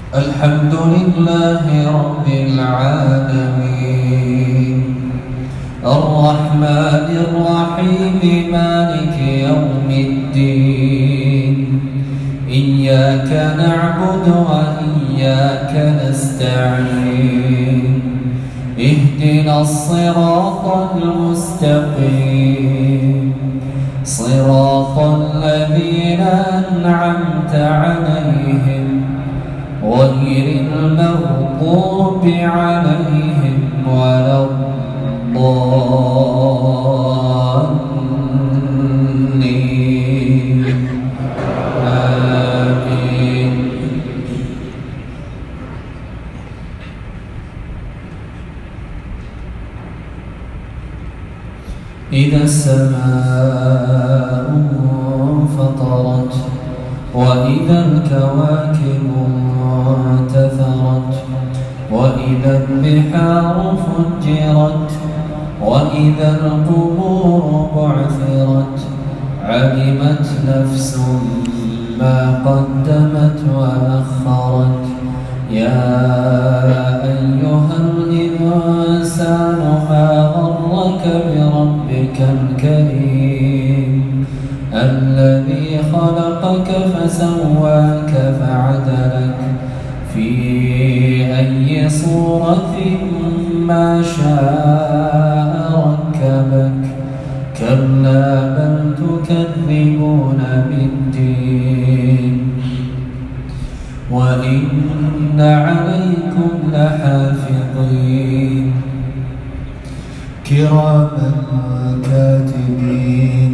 الحمد لله رب العالمين الرحمن الرحيم مالك يوم الدين إياك نعبد وإياك نستعين اهدنا الصراط المستقيم صراط الذين أنعمت عليهم غير المغضوب عليهم ولا الضالين آمين. إذا السماء انفطرت وإذا الكواكب انتثرت وإذا البحار فجرت وإذا القبور بعثرت علمت نفس ما قدمت وأخرت يا أيها الإنسان ما غرك بربك الكريم الذي خلقك فسواك فعدلك في أي صورة ما شاء ركبك كلا بل تكذبون بالدين وإن عليكم لحافظين كراما كاتبين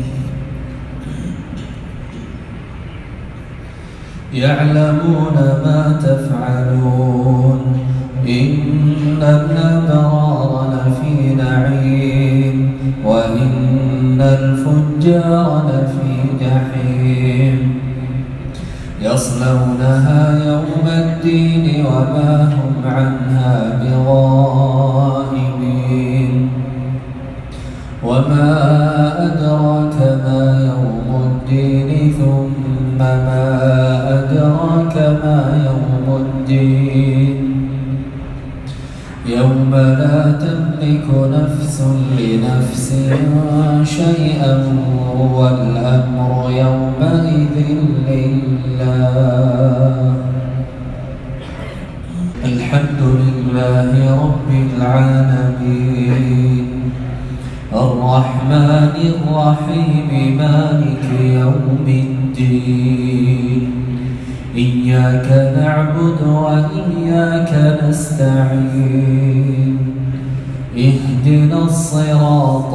يعلمون ما تفعلون إن الأبرار لفي نعيم وإن الفجار لفي جحيم يصلونها يوم الدين وما هم عنها بغائبين وما أدراك ما يوم الدين ثم ما أدراك ما يوم الدين يوم لا تملك نفس لنفس شيئا والأمر يومئذ لله. الحمد لله رب العالمين الرحمن الرحيم مالك يوم الدين إياك نعبد وإياك نستعين اهدنا الصراط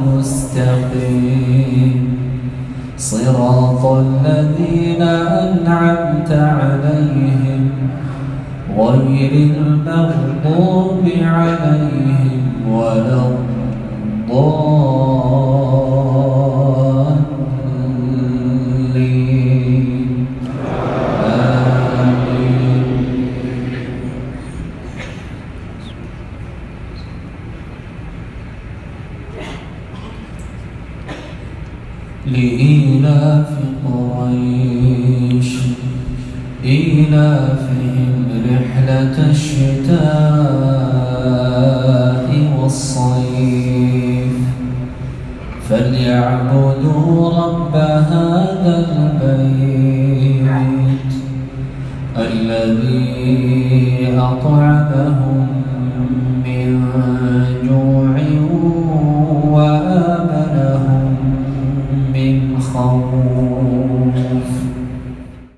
المستقيم صراط الذين أنعمت عليهم غير المغضوب عليهم ولا الضالين آمين. لإيلاف قريش إيلافهم رحلة الشتاء والصيف فليعبدوا رب هذا البيت الذي أطعمهم من جوع وآمنهم من خوف.